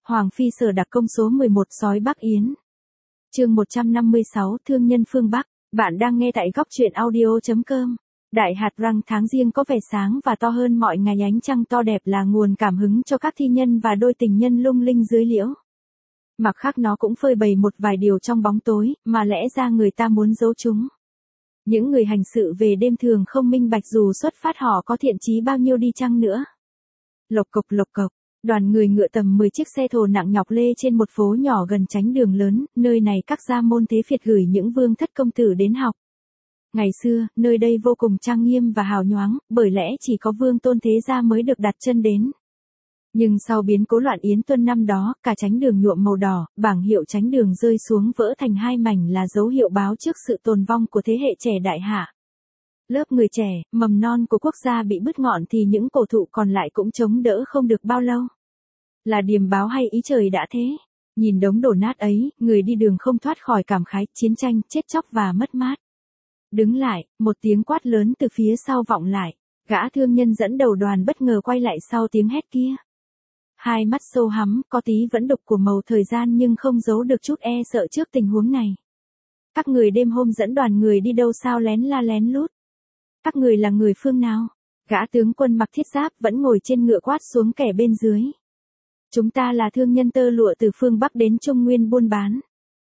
Hoàng Phi Sở đặc công số 11 sói Bắc Yến. Chương 156 Thương nhân phương Bắc. Bạn đang nghe tại góc truyện audio.com. Đại hạt răng tháng Giêng có vẻ sáng và to hơn mọi ngày, ánh trăng to đẹp là nguồn cảm hứng cho các thi nhân và đôi tình nhân lung linh dưới liễu. Mặc khác nó cũng phơi bày một vài điều trong bóng tối, mà lẽ ra người ta muốn giấu chúng. Những người hành sự về đêm thường không minh bạch dù xuất phát họ có thiện chí bao nhiêu đi chăng nữa. Lộc cộc, đoàn người ngựa tầm 10 chiếc xe thồ nặng nhọc lê trên một phố nhỏ gần chánh đường lớn, nơi này các gia môn thế Việt gửi những vương thất công tử đến học. Ngày xưa, nơi đây vô cùng trang nghiêm và hào nhoáng, bởi lẽ chỉ có vương tôn thế gia mới được đặt chân đến. Nhưng sau biến cố loạn Yến Tuân năm đó, cả chánh đường nhuộm màu đỏ, bảng hiệu chánh đường rơi xuống vỡ thành hai mảnh là dấu hiệu báo trước sự tồn vong của thế hệ trẻ đại hạ. Lớp người trẻ, mầm non của quốc gia bị bứt ngọn thì những cổ thụ còn lại cũng chống đỡ không được bao lâu. Là điềm báo hay ý trời đã thế? Nhìn đống đổ nát ấy, người đi đường không thoát khỏi cảm khái, chiến tranh, chết chóc và mất mát. Đứng lại, một tiếng quát lớn từ phía sau vọng lại. Gã thương nhân dẫn đầu đoàn bất ngờ quay lại sau tiếng hét kia. Hai mắt sâu hắm, có tí vẫn đục của màu thời gian nhưng không giấu được chút e sợ trước tình huống này. Các người đêm hôm dẫn đoàn người đi đâu sao lén la lén lút? Các người là người phương nào? Gã tướng quân mặc thiết giáp vẫn ngồi trên ngựa quát xuống kẻ bên dưới. Chúng ta là thương nhân tơ lụa từ phương Bắc đến Trung Nguyên buôn bán.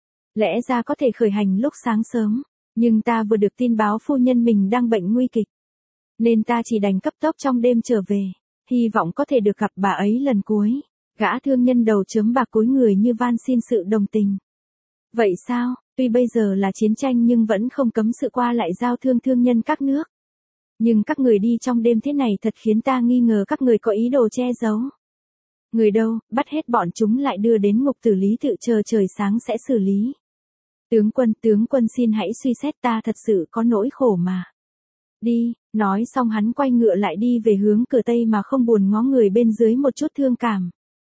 Lẽ ra có thể khởi hành lúc sáng sớm, nhưng ta vừa được tin báo phu nhân mình đang bệnh nguy kịch. Nên ta chỉ đành cấp tốc trong đêm trở về, hy vọng có thể được gặp bà ấy lần cuối. Gã thương nhân đầu chớm bạc cúi người như van xin sự đồng tình. Vậy sao, tuy bây giờ là chiến tranh nhưng vẫn không cấm sự qua lại giao thương thương nhân các nước. Nhưng các người đi trong đêm thế này thật khiến ta nghi ngờ các người có ý đồ che giấu. Người đâu, bắt hết bọn chúng lại đưa đến ngục tử lý tự chờ trời sáng sẽ xử lý. Tướng quân xin hãy suy xét, ta thật sự có nỗi khổ mà. Đi, nói xong hắn quay ngựa lại đi về hướng cửa Tây mà không buồn ngó người bên dưới một chút thương cảm.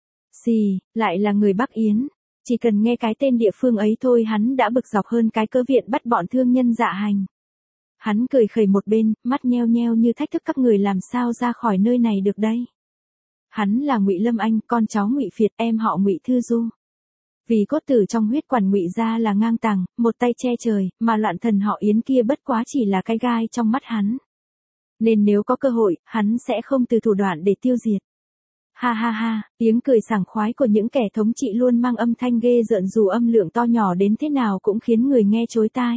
Xì, lại là người Bắc Yến. Chỉ cần nghe cái tên địa phương ấy thôi hắn đã bực dọc hơn cái cớ viện bắt bọn thương nhân dạ hành. Hắn cười khẩy một bên, mắt nheo nheo như thách thức các người làm sao ra khỏi nơi này được đây. Hắn là Ngụy Lâm Anh, con cháu Ngụy Phiệt, em họ Ngụy Thư Du. Vì cốt tử trong huyết quản Ngụy gia là ngang tàng, một tay che trời, mà loạn thần họ Yến kia bất quá chỉ là cái gai trong mắt hắn. Nên nếu có cơ hội, hắn sẽ không từ thủ đoạn để tiêu diệt. Ha ha ha, tiếng cười sảng khoái của những kẻ thống trị luôn mang âm thanh ghê rợn dù âm lượng to nhỏ đến thế nào cũng khiến người nghe chối tai.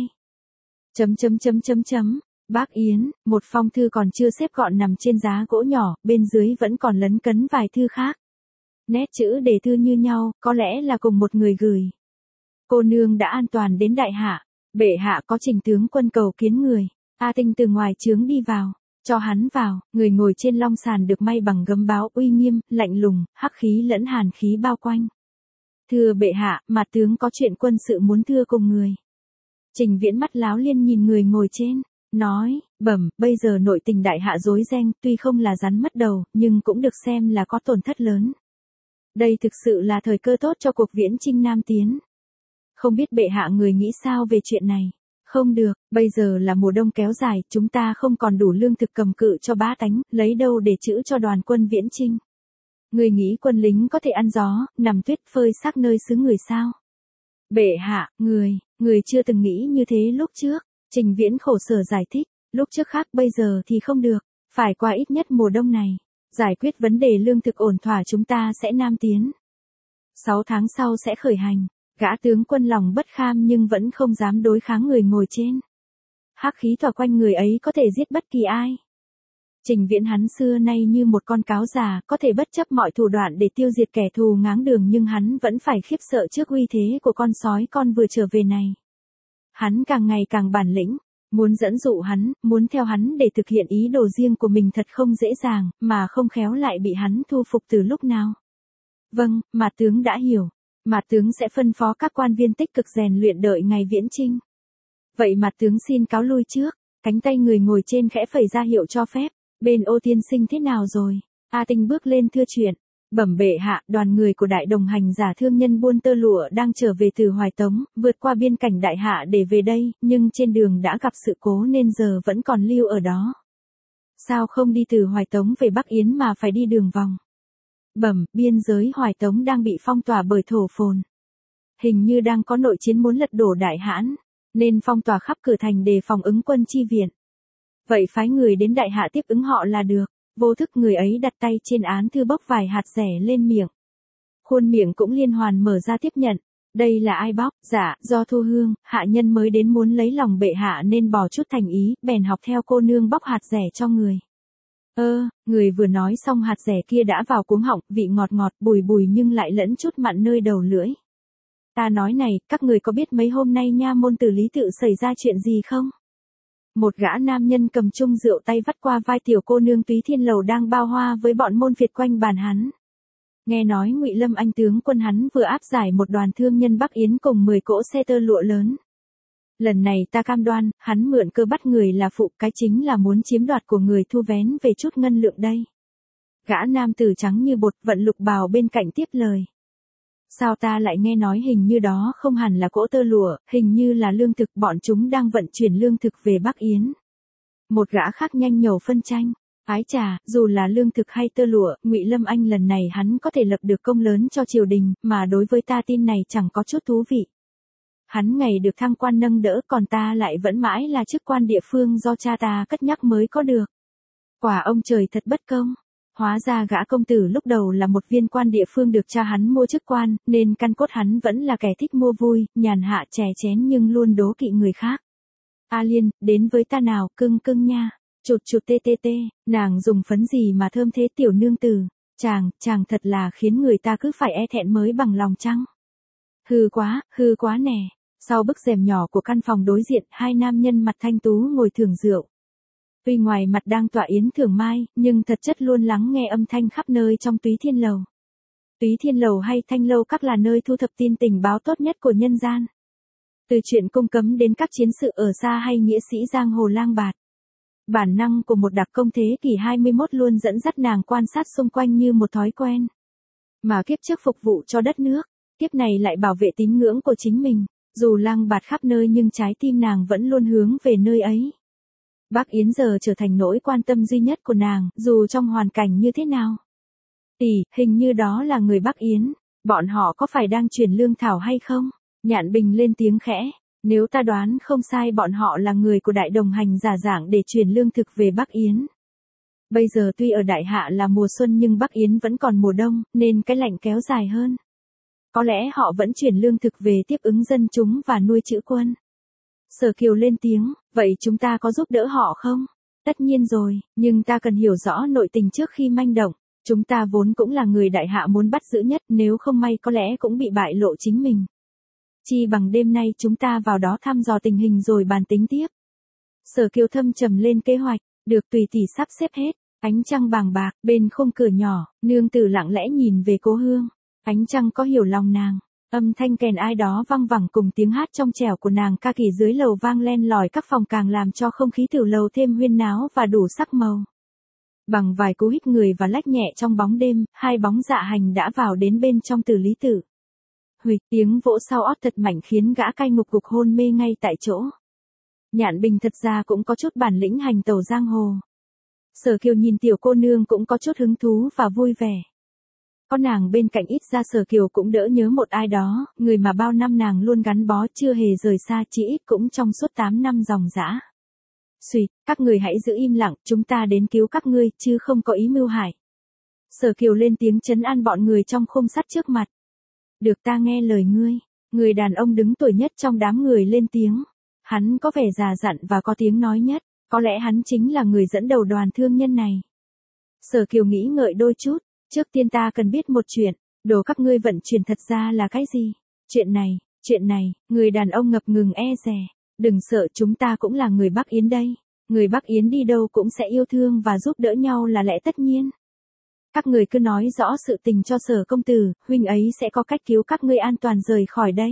Bác Yến, một phong thư còn chưa xếp gọn nằm trên giá gỗ nhỏ, bên dưới vẫn còn lấn cấn vài thư khác. Nét chữ đề thư như nhau, có lẽ là cùng một người gửi. Cô nương đã an toàn đến đại hạ, bệ hạ có trình tướng quân cầu kiến người. A Tinh từ ngoài trướng đi vào, cho hắn vào, người ngồi trên long sàn được may bằng gấm báo uy nghiêm, lạnh lùng, hắc khí lẫn hàn khí bao quanh. Thưa bệ hạ, mà tướng có chuyện quân sự muốn thưa cùng người. Trình Viễn mắt láo liên nhìn người ngồi trên, nói, bây giờ nội tình đại hạ rối ren, tuy không là rắn mất đầu, nhưng cũng được xem là có tổn thất lớn. Đây thực sự là thời cơ tốt cho cuộc viễn chinh Nam tiến. Không biết bệ hạ người nghĩ sao về chuyện này? Không được, bây giờ là mùa đông kéo dài, chúng ta không còn đủ lương thực cầm cự cho bá tánh, lấy đâu để trữ cho đoàn quân viễn chinh? Người nghĩ quân lính có thể ăn gió, nằm tuyết phơi xác nơi xứ người sao? Bệ hạ, người chưa từng nghĩ như thế lúc trước. Trình Viễn khổ sở giải thích, lúc trước khác bây giờ thì không được, phải qua ít nhất mùa đông này. Giải quyết vấn đề lương thực ổn thỏa chúng ta sẽ nam tiến. 6 tháng sau sẽ khởi hành. Gã tướng quân lòng bất kham nhưng vẫn không dám đối kháng người ngồi trên. Hắc khí tỏa quanh người ấy có thể giết bất kỳ ai. Trình Viễn hắn xưa nay như một con cáo già, có thể bất chấp mọi thủ đoạn để tiêu diệt kẻ thù ngáng đường nhưng hắn vẫn phải khiếp sợ trước uy thế của con sói con vừa trở về này. Hắn càng ngày càng bản lĩnh, muốn dẫn dụ hắn, muốn theo hắn để thực hiện ý đồ riêng của mình thật không dễ dàng, mà không khéo lại bị hắn thu phục từ lúc nào. Vâng, mà tướng đã hiểu. Mà tướng sẽ phân phó các quan viên tích cực rèn luyện đợi ngày viễn chinh. Vậy mà tướng xin cáo lui trước, cánh tay người ngồi trên khẽ phẩy ra hiệu cho phép. Bên Ô tiên sinh thế nào rồi? A Tinh bước lên thưa chuyện. Bệ hạ, đoàn người của đại đồng hành giả thương nhân buôn tơ lụa đang trở về từ Hoài Tống, vượt qua biên cảnh đại hạ để về đây, nhưng trên đường đã gặp sự cố nên giờ vẫn còn lưu ở đó. Sao không đi từ Hoài Tống về Bắc Yến mà phải đi đường vòng? Bẩm, biên giới Hoài Tống đang bị phong tỏa bởi thổ phồn. Hình như đang có nội chiến muốn lật đổ Đại Hãn, nên phong tỏa khắp cửa thành để phòng ứng quân chi viện. Vậy phái người đến Đại Hạ tiếp ứng họ là được. Vô thức người ấy đặt tay trên án thư bốc vài hạt rẻ lên miệng. Khuôn miệng cũng liên hoàn mở ra tiếp nhận. Đây là ai bóc? Dạ, do Thu Hương, hạ nhân mới đến muốn lấy lòng bệ hạ nên bỏ chút thành ý, bèn học theo cô nương bóc hạt rẻ cho người. Người vừa nói xong hạt rẻ kia đã vào cuống họng, vị ngọt ngọt bùi bùi nhưng lại lẫn chút mặn nơi đầu lưỡi. Ta nói này, các người có biết mấy hôm nay nha môn Tử Lý Tự xảy ra chuyện gì không? Một gã nam nhân cầm chung rượu tay vắt qua vai tiểu cô nương Túy Thiên Lầu đang bao hoa với bọn môn phiệt quanh bàn hắn. Nghe nói Ngụy Lâm Anh tướng quân hắn vừa áp giải một đoàn thương nhân Bắc Yến cùng 10 cỗ xe tơ lụa lớn. Lần này ta cam đoan, hắn mượn cơ bắt người là phụ, cái chính là muốn chiếm đoạt của người thu vén về chút ngân lượng đây. Gã nam tử trắng như bột vận lục bào bên cạnh tiếp lời. Sao ta lại nghe nói hình như đó không hẳn là cỗ tơ lụa, hình như là lương thực, bọn chúng đang vận chuyển lương thực về Bắc Yến. Một gã khác nhanh nhẩu phân tranh. Ái chà, dù là lương thực hay tơ lụa, Ngụy Lâm Anh lần này hắn có thể lập được công lớn cho triều đình, mà đối với ta tin này chẳng có chút thú vị. Hắn ngày được thăng quan nâng đỡ, còn ta lại vẫn mãi là chức quan địa phương do cha ta cất nhắc mới có được. Quả ông trời thật bất công. Hóa ra gã công tử lúc đầu là một viên quan địa phương được cha hắn mua chức quan, nên căn cốt hắn vẫn là kẻ thích mua vui, nhàn hạ chè chén nhưng luôn đố kỵ người khác. A Liên, đến với ta nào, cưng cưng nha. Chụt chụt tê tê tê, nàng dùng phấn gì mà thơm thế tiểu nương tử, chàng thật là khiến người ta cứ phải e thẹn mới bằng lòng chăng. Hư quá nè. Sau bức rèm nhỏ của căn phòng đối diện, hai nam nhân mặt thanh tú ngồi thưởng rượu. Tuy ngoài mặt đang tọa yến thưởng mai, nhưng thật chất luôn lắng nghe âm thanh khắp nơi trong Túy Thiên Lầu. Túy Thiên Lầu hay Thanh Lâu các là nơi thu thập tin tình báo tốt nhất của nhân gian. Từ chuyện cung cấm đến các chiến sự ở xa hay nghĩa sĩ giang hồ lang bạt. Bản năng của một đặc công thế kỷ 21 luôn dẫn dắt nàng quan sát xung quanh như một thói quen. Mà kiếp trước phục vụ cho đất nước, kiếp này lại bảo vệ tín ngưỡng của chính mình. Dù lang bạt khắp nơi nhưng trái tim nàng vẫn luôn hướng về nơi ấy. Bắc Yến giờ trở thành nỗi quan tâm duy nhất của nàng, dù trong hoàn cảnh như thế nào. Hình như đó là người Bắc Yến, bọn họ có phải đang chuyển lương thảo hay không? Nhạn Bình lên tiếng khẽ, nếu ta đoán không sai bọn họ là người của Đại Đồng Hành giả dạng để chuyển lương thực về Bắc Yến. Bây giờ tuy ở Đại Hạ là mùa xuân nhưng Bắc Yến vẫn còn mùa đông, nên cái lạnh kéo dài hơn. Có lẽ họ vẫn chuyển lương thực về tiếp ứng dân chúng và nuôi trữ quân. Sở Kiều lên tiếng, vậy chúng ta có giúp đỡ họ không? Tất nhiên rồi, nhưng ta cần hiểu rõ nội tình trước khi manh động. Chúng ta vốn cũng là người Đại Hạ muốn bắt giữ nhất, nếu không may có lẽ cũng bị bại lộ chính mình. Chi bằng đêm nay chúng ta vào đó thăm dò tình hình rồi bàn tính tiếp. Sở Kiều thâm trầm lên kế hoạch, được tùy tỷ sắp xếp hết. Ánh trăng bàng bạc, bên khung cửa nhỏ, nương tử lặng lẽ nhìn về Cố Hương. Ánh trăng có hiểu lòng nàng. Âm thanh kèn ai đó văng vẳng cùng tiếng hát trong trẻo của nàng ca kỳ dưới lầu vang len lỏi các phòng càng làm cho không khí tiểu lầu thêm huyên náo và đủ sắc màu. Bằng vài cú hít người và lách nhẹ trong bóng đêm, hai bóng dạ hành đã vào đến bên trong Tử Lý Tự. Huỵch, tiếng vỗ sau ót thật mạnh khiến gã cai ngục gục hôn mê ngay tại chỗ. Nhạn Bình thật ra cũng có chút bản lĩnh hành tẩu giang hồ. Sở Kiều nhìn tiểu cô nương cũng có chút hứng thú và vui vẻ. Có nàng bên cạnh ít ra Sở Kiều cũng đỡ nhớ một ai đó, người mà bao năm nàng luôn gắn bó chưa hề rời xa chỉ ít cũng trong suốt 8 năm dòng dã. Xuyệt, các người hãy giữ im lặng, chúng ta đến cứu các ngươi, chứ không có ý mưu hại. Sở Kiều lên tiếng trấn an bọn người trong khung sắt trước mặt. Được ta nghe lời ngươi, người đàn ông đứng tuổi nhất trong đám người lên tiếng. Hắn có vẻ già dặn và có tiếng nói nhất, có lẽ hắn chính là người dẫn đầu đoàn thương nhân này. Sở Kiều nghĩ ngợi đôi chút, trước tiên ta cần biết một chuyện, đồ các ngươi vận chuyển thật ra là cái gì? Chuyện này, người đàn ông ngập ngừng e dè. Đừng sợ, chúng ta cũng là người Bắc Yến đây. Người Bắc Yến đi đâu cũng sẽ yêu thương và giúp đỡ nhau là lẽ tất nhiên. Các người cứ nói rõ sự tình cho Sở công tử, huynh ấy sẽ có cách cứu các ngươi an toàn rời khỏi đây.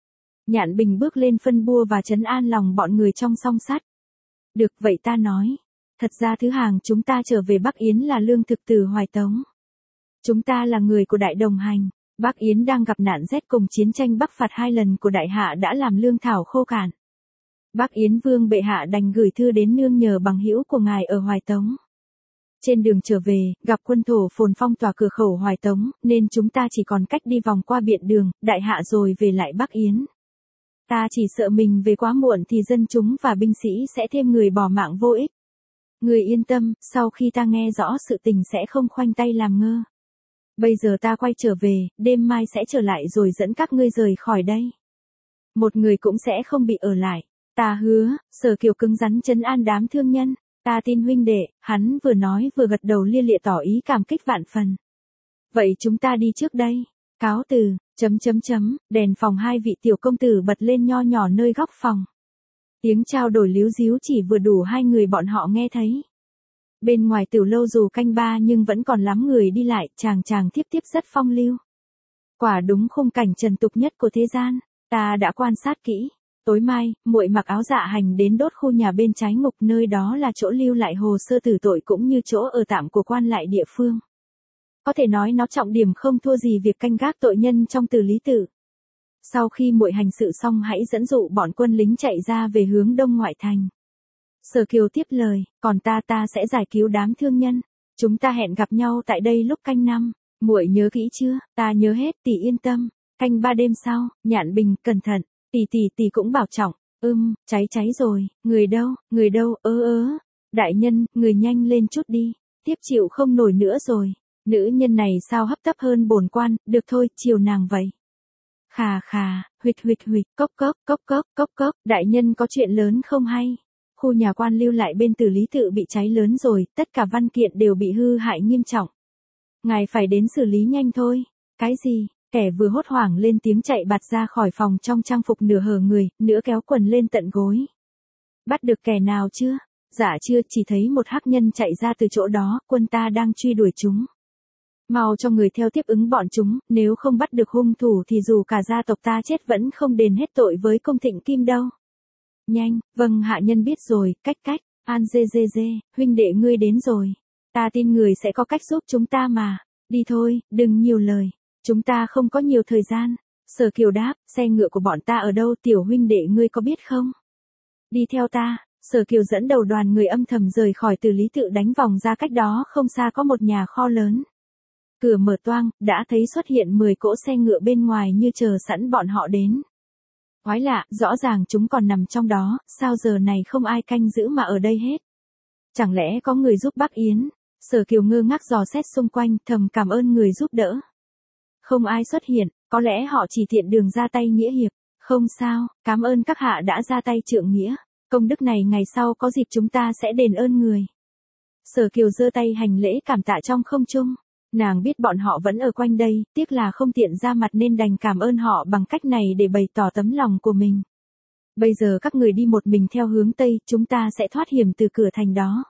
Nhạn Bình bước lên phân bua và trấn an lòng bọn người trong song sắt. Được, vậy ta nói. Thật ra thứ hàng chúng ta trở về Bắc Yến là lương thực từ Hoài Tống. Chúng ta là người của Đại Đồng Hành. Bắc Yến đang gặp nạn rét cùng chiến tranh Bắc phạt 2 lần của Đại Hạ đã làm lương thảo khô cạn. Bắc Yến Vương bệ hạ đành gửi thư đến nương nhờ bằng hữu của ngài ở Hoài Tống. Trên đường trở về, gặp quân thổ phồn phong tỏa cửa khẩu Hoài Tống, nên chúng ta chỉ còn cách đi vòng qua Biện Đường, Đại Hạ rồi về lại Bắc Yến. Ta chỉ sợ mình về quá muộn thì dân chúng và binh sĩ sẽ thêm người bỏ mạng vô ích. Người yên tâm, sau khi ta nghe rõ sự tình sẽ không khoanh tay làm ngơ. Bây giờ ta quay trở về, đêm mai sẽ trở lại rồi dẫn các ngươi rời khỏi đây. Một người cũng sẽ không bị ở lại. Ta hứa. Sở Kiều cứng rắn trấn an đám thương nhân. Ta tin huynh đệ. Hắn vừa nói vừa gật đầu lia lịa tỏ ý cảm kích vạn phần. Vậy chúng ta đi trước đây. Cáo từ. Đèn phòng hai vị tiểu công tử bật lên nho nhỏ nơi góc phòng. Tiếng trao đổi líu díu chỉ vừa đủ hai người bọn họ nghe thấy. Bên ngoài tiểu lâu dù canh ba nhưng vẫn còn lắm người đi lại, chàng tiếp rất phong lưu. Quả đúng khung cảnh trần tục nhất của thế gian, ta đã quan sát kỹ. Tối mai, muội mặc áo dạ hành đến đốt khu nhà bên trái ngục, nơi đó là chỗ lưu lại hồ sơ tử tội cũng như chỗ ở tạm của quan lại địa phương. Có thể nói nó trọng điểm không thua gì việc canh gác tội nhân trong Từ Lý Tự. Sau khi muội hành sự xong hãy dẫn dụ bọn quân lính chạy ra về hướng đông ngoại thành. Sở Kiều tiếp lời, còn ta sẽ giải cứu đám thương nhân. Chúng ta hẹn gặp nhau tại đây lúc canh 5. Muội nhớ kỹ chưa? Ta nhớ hết, tỷ yên tâm. Canh 3 đêm sau, Nhạn Bình, cẩn thận. Tỷ cũng bảo trọng. Cháy rồi. Người đâu? Đại nhân, người nhanh lên chút đi. Tiếp chịu không nổi nữa rồi. Nữ nhân này sao hấp tấp hơn bổn quan, được thôi, chiều nàng vậy. Khà, huỵch, cốc, đại nhân có chuyện lớn không hay? Khu nhà quan lưu lại bên Từ Lý Tự bị cháy lớn rồi, tất cả văn kiện đều bị hư hại nghiêm trọng. Ngài phải đến xử lý nhanh thôi. Cái gì? Kẻ vừa hốt hoảng lên tiếng chạy bạt ra khỏi phòng trong trang phục nửa hở người, nửa kéo quần lên tận gối. Bắt được kẻ nào chưa? Dạ chưa, chỉ thấy một hắc nhân chạy ra từ chỗ đó, quân ta đang truy đuổi chúng. Mau cho người theo tiếp ứng bọn chúng, nếu không bắt được hung thủ thì dù cả gia tộc ta chết vẫn không đền hết tội với công Thịnh Kim đâu. Nhanh, vâng hạ nhân biết rồi, cách, An dê, huynh đệ ngươi đến rồi. Ta tin người sẽ có cách giúp chúng ta mà. Đi thôi, đừng nhiều lời. Chúng ta không có nhiều thời gian. Sở Kiều đáp, xe ngựa của bọn ta ở đâu, tiểu huynh đệ ngươi có biết không? Đi theo ta. Sở Kiều dẫn đầu đoàn người âm thầm rời khỏi Từ Lý Tự, đánh vòng ra cách đó không xa có một nhà kho lớn. Cửa mở toang, đã thấy xuất hiện 10 cỗ xe ngựa bên ngoài như chờ sẵn bọn họ đến. Quái lạ, rõ ràng chúng còn nằm trong đó, sao giờ này không ai canh giữ mà ở đây hết? Chẳng lẽ có người giúp Bắc Yến? Sở Kiều ngơ ngác dò xét xung quanh, thầm cảm ơn người giúp đỡ. Không ai xuất hiện, có lẽ họ chỉ tiện đường ra tay nghĩa hiệp. Không sao, cảm ơn các hạ đã ra tay trượng nghĩa. Công đức này ngày sau có dịp chúng ta sẽ đền ơn người. Sở Kiều giơ tay hành lễ cảm tạ trong không trung. Nàng biết bọn họ vẫn ở quanh đây, tiếc là không tiện ra mặt nên đành cảm ơn họ bằng cách này để bày tỏ tấm lòng của mình. Bây giờ các người đi một mình theo hướng Tây, chúng ta sẽ thoát hiểm từ cửa thành đó.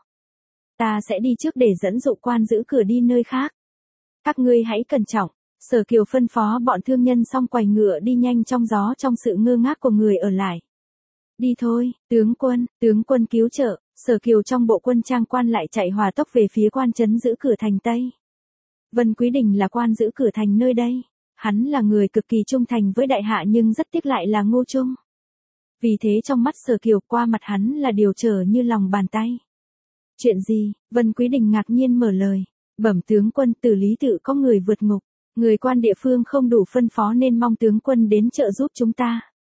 Ta sẽ đi trước để dẫn dụ quan giữ cửa đi nơi khác. Các ngươi hãy cẩn trọng. Sở Kiều phân phó bọn thương nhân xong quầy ngựa đi nhanh trong gió trong sự ngơ ngác của người ở lại. Đi thôi, tướng quân cứu trợ. Sở Kiều trong bộ quân trang quan lại chạy hòa tốc về phía quan trấn giữ cửa thành Tây. Vân Quý Đình là quan giữ cửa thành nơi đây. Hắn là người cực kỳ trung thành với đại hạ nhưng rất tiếc lại là ngu trung. Vì thế trong mắt Sở Kiều qua mặt hắn là điều trở như lòng bàn tay. Chuyện gì? Vân Quý Đình ngạc nhiên mở lời. Bẩm tướng quân, Từ Lý Tự có người vượt ngục. Người quan địa phương không đủ phân phó nên mong tướng quân đến trợ giúp chúng ta.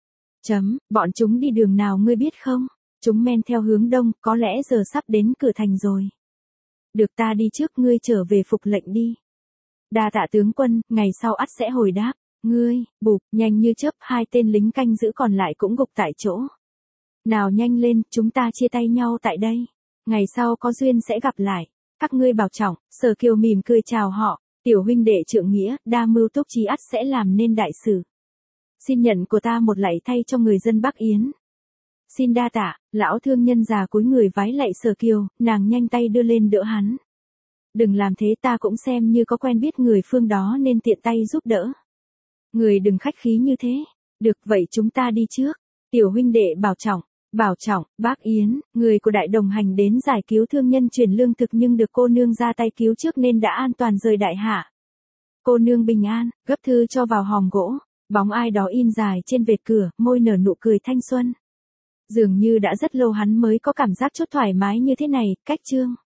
Bọn chúng đi đường nào ngươi biết không? Chúng men theo hướng đông, có lẽ giờ sắp đến cửa thành rồi. Được, ta đi trước, ngươi trở về phục lệnh đi. Đa tạ tướng quân, ngày sau ắt sẽ hồi đáp. Ngươi, bụp, nhanh như chớp, hai tên lính canh giữ còn lại cũng gục tại chỗ. Nào nhanh lên, chúng ta chia tay nhau tại đây. Ngày sau có duyên sẽ gặp lại. Các ngươi bảo trọng. Sở Kiều mỉm cười chào họ. Tiểu huynh đệ trượng nghĩa, đa mưu túc trí ắt sẽ làm nên đại sự. Xin nhận của ta một lạy thay cho người dân Bắc Yến. Xin đa tạ. Lão thương nhân già cúi người vái lạy Sở Kiều, nàng nhanh tay đưa lên đỡ hắn. Đừng làm thế, ta cũng xem như có quen biết người phương đó nên tiện tay giúp đỡ. Người đừng khách khí như thế. Được, vậy chúng ta đi trước. Tiểu huynh đệ bảo trọng, Bác Yến, người của đại đồng hành đến giải cứu thương nhân chuyển lương thực nhưng được cô nương ra tay cứu trước nên đã an toàn rời đại hạ. Cô nương bình an, gấp thư cho vào hòm gỗ. Bóng ai đó in dài trên vệt cửa, môi nở nụ cười thanh xuân. Dường như đã rất lâu hắn mới có cảm giác chút thoải mái như thế này. Cách chương